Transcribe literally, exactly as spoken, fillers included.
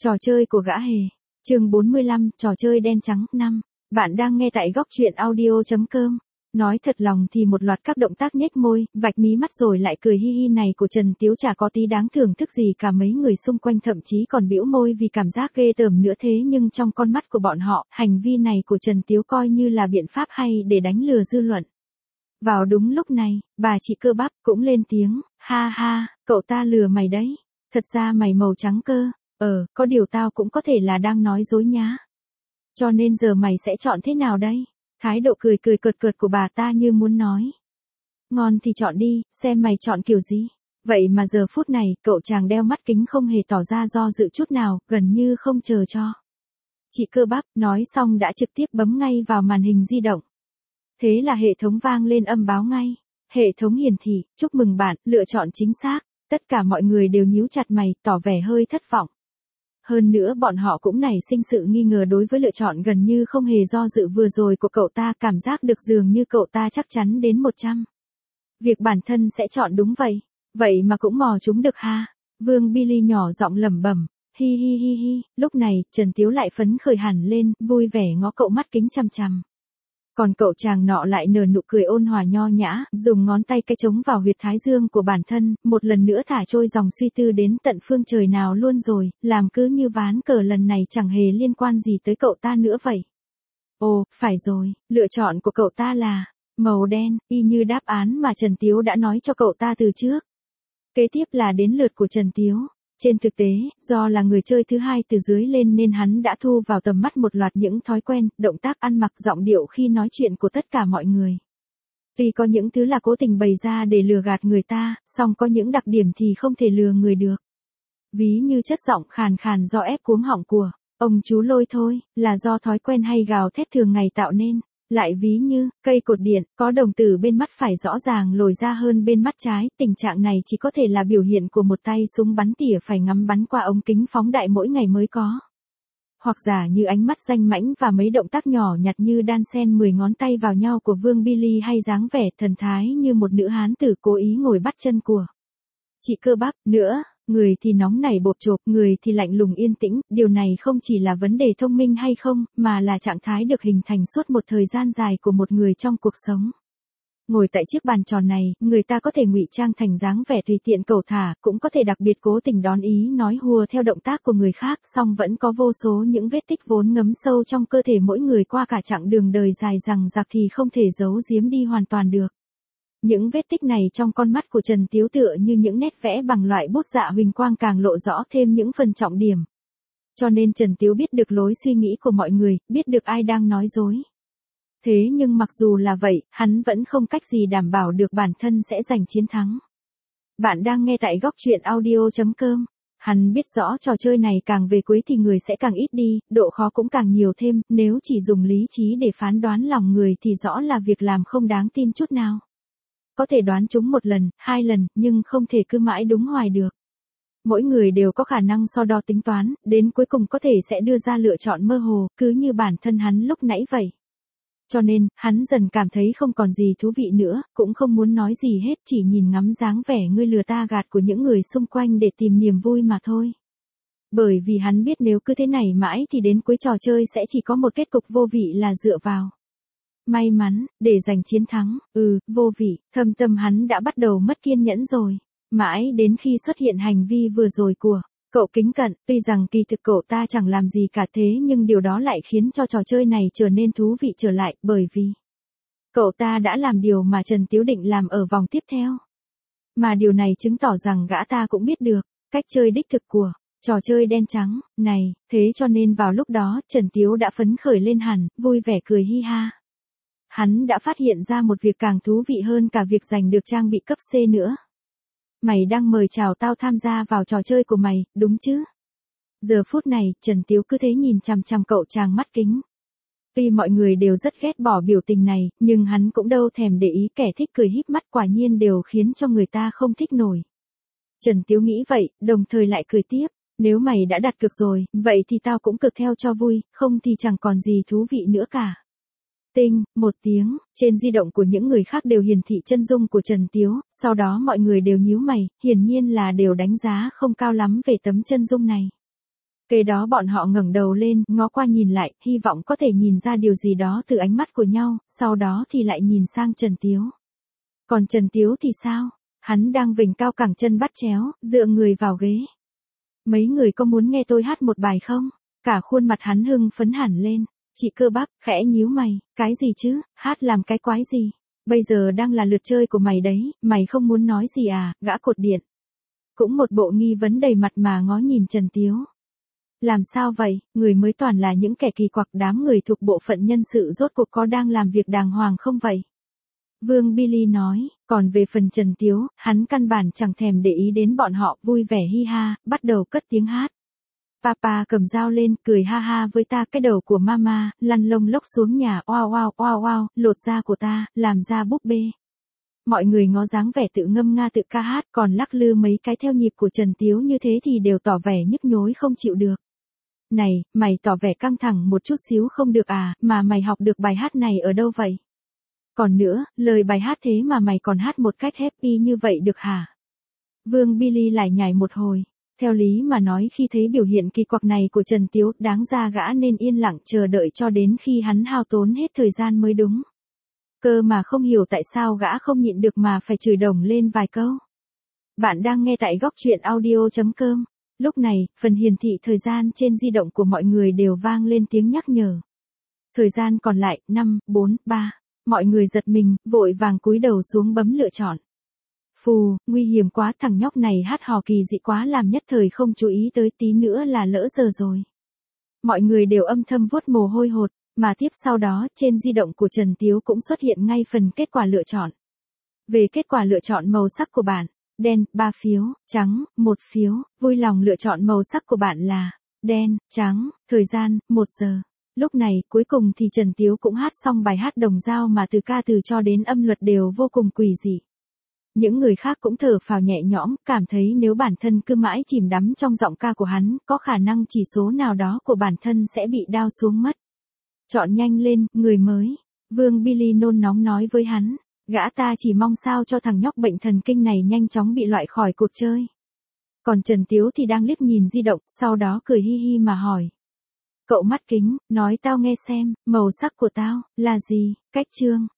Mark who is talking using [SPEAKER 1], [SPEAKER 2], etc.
[SPEAKER 1] Trò chơi của gã hề. Chương bốn mươi lăm, trò chơi đen trắng. Năm. Bạn đang nghe tại góc truyện audio chấm com. Nói thật lòng thì một loạt các động tác nhếch môi, vạch mí mắt rồi lại cười hi hi này của Trần Tiếu chả có tí đáng thưởng thức gì cả, mấy người xung quanh thậm chí còn bĩu môi vì cảm giác ghê tởm nữa, thế nhưng trong con mắt của bọn họ, hành vi này của Trần Tiếu coi như là biện pháp hay để đánh lừa dư luận. Vào đúng lúc này, bà chị Cơ Bắp cũng lên tiếng, ha ha, cậu ta lừa mày đấy, thật ra mày màu trắng cơ. Ờ, có điều tao cũng có thể là đang nói dối nhá. Cho nên giờ mày sẽ chọn thế nào đây? Thái độ cười cười cợt cợt của bà ta như muốn nói. Ngon thì chọn đi, xem mày chọn kiểu gì. Vậy mà giờ phút này, cậu chàng đeo mắt kính không hề tỏ ra do dự chút nào, gần như không chờ cho. Chị Cơ Bắp nói xong đã trực tiếp bấm ngay vào màn hình di động. Thế là hệ thống vang lên âm báo ngay. Hệ thống hiển thị, chúc mừng bạn, lựa chọn chính xác. Tất cả mọi người đều nhíu chặt mày, tỏ vẻ hơi thất vọng. Hơn nữa bọn họ cũng nảy sinh sự nghi ngờ đối với lựa chọn gần như không hề do dự vừa rồi của cậu ta, cảm giác được dường như cậu ta chắc chắn đến một trăm. Việc bản thân sẽ chọn đúng vậy. Vậy mà cũng mò chúng được ha. Vương Billy nhỏ giọng lẩm bẩm, hi hi hi hi, lúc này Trần Tiếu lại phấn khởi hẳn lên, vui vẻ ngó cậu mắt kính chằm chằm. Còn cậu chàng nọ lại nở nụ cười ôn hòa nho nhã, dùng ngón tay cái trống vào huyệt thái dương của bản thân, một lần nữa thả trôi dòng suy tư đến tận phương trời nào luôn rồi, làm cứ như ván cờ lần này chẳng hề liên quan gì tới cậu ta nữa vậy. Ồ, phải rồi, lựa chọn của cậu ta là màu đen, y như đáp án mà Trần Tiếu đã nói cho cậu ta từ trước. Kế tiếp là đến lượt của Trần Tiếu. Trên thực tế, do là người chơi thứ hai từ dưới lên nên hắn đã thu vào tầm mắt một loạt những thói quen, động tác ăn mặc, giọng điệu khi nói chuyện của tất cả mọi người. Tuy có những thứ là cố tình bày ra để lừa gạt người ta, song có những đặc điểm thì không thể lừa người được. Ví như chất giọng khàn khàn do ép cuống họng của ông chú Lôi thôi, là do thói quen hay gào thét thường ngày tạo nên. Lại ví như, cây cột điện, có đồng tử bên mắt phải rõ ràng lồi ra hơn bên mắt trái, tình trạng này chỉ có thể là biểu hiện của một tay súng bắn tỉa phải ngắm bắn qua ống kính phóng đại mỗi ngày mới có. Hoặc giả như ánh mắt danh mãnh và mấy động tác nhỏ nhặt như đan xen mười ngón tay vào nhau của Vương Billy, hay dáng vẻ thần thái như một nữ hán tử cố ý ngồi bắt chân của chị Cơ Bắp. Nữa, người thì nóng nảy bột chộp, người thì lạnh lùng yên tĩnh, điều này không chỉ là vấn đề thông minh hay không, mà là trạng thái được hình thành suốt một thời gian dài của một người trong cuộc sống. Ngồi tại chiếc bàn tròn này, người ta có thể ngụy trang thành dáng vẻ tùy tiện cẩu thả, cũng có thể đặc biệt cố tình đón ý nói hùa theo động tác của người khác, song vẫn có vô số những vết tích vốn ngấm sâu trong cơ thể mỗi người qua cả chặng đường đời dài rằng rạc thì không thể giấu giếm đi hoàn toàn được. Những vết tích này trong con mắt của Trần Tiếu tựa như những nét vẽ bằng loại bút dạ huỳnh quang, càng lộ rõ thêm những phần trọng điểm. Cho nên Trần Tiếu biết được lối suy nghĩ của mọi người, biết được ai đang nói dối. Thế nhưng mặc dù là vậy, hắn vẫn không cách gì đảm bảo được bản thân sẽ giành chiến thắng. Bạn đang nghe tại góc truyện audio chấm com. Hắn biết rõ trò chơi này càng về cuối thì người sẽ càng ít đi, độ khó cũng càng nhiều thêm, nếu chỉ dùng lý trí để phán đoán lòng người thì rõ là việc làm không đáng tin chút nào. Có thể đoán chúng một lần, hai lần, nhưng không thể cứ mãi đúng hoài được. Mỗi người đều có khả năng so đo tính toán, đến cuối cùng có thể sẽ đưa ra lựa chọn mơ hồ, cứ như bản thân hắn lúc nãy vậy. Cho nên, hắn dần cảm thấy không còn gì thú vị nữa, cũng không muốn nói gì hết, chỉ nhìn ngắm dáng vẻ ngươi lừa ta gạt của những người xung quanh để tìm niềm vui mà thôi. Bởi vì hắn biết nếu cứ thế này mãi thì đến cuối trò chơi sẽ chỉ có một kết cục vô vị là dựa vào may mắn, để giành chiến thắng. Ừ, vô vị, thâm tâm hắn đã bắt đầu mất kiên nhẫn rồi. Mãi đến khi xuất hiện hành vi vừa rồi của cậu kính cận, tuy rằng kỳ thực cậu ta chẳng làm gì cả, thế nhưng điều đó lại khiến cho trò chơi này trở nên thú vị trở lại, bởi vì cậu ta đã làm điều mà Trần Tiếu định làm ở vòng tiếp theo. Mà điều này chứng tỏ rằng gã ta cũng biết được cách chơi đích thực của trò chơi đen trắng này, thế cho nên vào lúc đó Trần Tiếu đã phấn khởi lên hẳn, vui vẻ cười hi ha. Hắn đã phát hiện ra một việc càng thú vị hơn cả việc giành được trang bị cấp C nữa. Mày đang mời chào tao tham gia vào trò chơi của mày, đúng chứ? Giờ phút này, Trần Tiếu cứ thế nhìn chằm chằm cậu chàng mắt kính. Tuy mọi người đều rất ghét bỏ biểu tình này, nhưng hắn cũng đâu thèm để ý, kẻ thích cười híp mắt quả nhiên đều khiến cho người ta không thích nổi. Trần Tiếu nghĩ vậy, đồng thời lại cười tiếp. Nếu mày đã đặt cược rồi, vậy thì tao cũng cược theo cho vui, không thì chẳng còn gì thú vị nữa cả. Tinh, một tiếng, trên di động của những người khác đều hiển thị chân dung của Trần Tiếu, sau đó mọi người đều nhíu mày, hiển nhiên là đều đánh giá không cao lắm về tấm chân dung này. Kế đó bọn họ ngẩng đầu lên, ngó qua nhìn lại, hy vọng có thể nhìn ra điều gì đó từ ánh mắt của nhau, sau đó thì lại nhìn sang Trần Tiếu. Còn Trần Tiếu thì sao? Hắn đang vểnh cao cẳng chân bắt chéo, dựa người vào ghế. Mấy người có muốn nghe tôi hát một bài không? Cả khuôn mặt hắn hưng phấn hẳn lên. Chị Cơ Bắp, khẽ nhíu mày, cái gì chứ, hát làm cái quái gì? Bây giờ đang là lượt chơi của mày đấy, mày không muốn nói gì à, gã cột điện. Cũng một bộ nghi vấn đầy mặt mà ngó nhìn Trần Tiếu. Làm sao vậy, người mới toàn là những kẻ kỳ quặc, đám người thuộc bộ phận nhân sự rốt cuộc có đang làm việc đàng hoàng không vậy? Vương Billy nói, còn về phần Trần Tiếu, hắn căn bản chẳng thèm để ý đến bọn họ, vui vẻ hi ha, bắt đầu cất tiếng hát. Papa cầm dao lên, cười ha ha với ta, cái đầu của mama, lăn lông lốc xuống nhà, oao oao oao oao, lột da của ta, làm ra búp bê. Mọi người ngó dáng vẻ tự ngâm nga tự ca hát, còn lắc lư mấy cái theo nhịp của Trần Tiếu như thế thì đều tỏ vẻ nhức nhối không chịu được. Này, mày tỏ vẻ căng thẳng một chút xíu không được à, mà mày học được bài hát này ở đâu vậy? Còn nữa, lời bài hát thế mà mày còn hát một cách happy như vậy được hả? Vương Billy lại nhảy một hồi. Theo lý mà nói, khi thấy biểu hiện kỳ quặc này của Trần Tiếu, đáng ra gã nên yên lặng chờ đợi cho đến khi hắn hao tốn hết thời gian mới đúng. Cơ mà không hiểu tại sao gã không nhịn được mà phải chửi đồng lên vài câu. Bạn đang nghe tại góc truyện audio chấm com. Lúc này, phần hiển thị thời gian trên di động của mọi người đều vang lên tiếng nhắc nhở. Thời gian còn lại, năm, bốn, ba. Mọi người giật mình, vội vàng cúi đầu xuống bấm lựa chọn. Phù, nguy hiểm quá, thằng nhóc này hát hò kỳ dị quá, làm nhất thời không chú ý tới, tí nữa là lỡ giờ rồi. Mọi người đều âm thầm vuốt mồ hôi hột, mà tiếp sau đó, trên di động của Trần Tiếu cũng xuất hiện ngay phần kết quả lựa chọn. Về kết quả lựa chọn màu sắc của bạn, đen, ba phiếu, trắng, một phiếu, vui lòng lựa chọn màu sắc của bạn là đen, trắng, thời gian, một giờ. Lúc này, cuối cùng thì Trần Tiếu cũng hát xong bài hát đồng dao mà từ ca từ cho đến âm luật đều vô cùng quỷ dị. Những người khác cũng thở phào nhẹ nhõm, cảm thấy nếu bản thân cứ mãi chìm đắm trong giọng ca của hắn, có khả năng chỉ số nào đó của bản thân sẽ bị đao xuống mất. Chọn nhanh lên, người mới. Vương Billy nôn nóng nói với hắn. Gã ta chỉ mong sao cho thằng nhóc bệnh thần kinh này nhanh chóng bị loại khỏi cuộc chơi. Còn Trần Tiếu thì đang liếc nhìn di động, sau đó cười hi hi mà hỏi. Cậu mắt kính, nói tao nghe xem, màu sắc của tao, là gì, cách chương.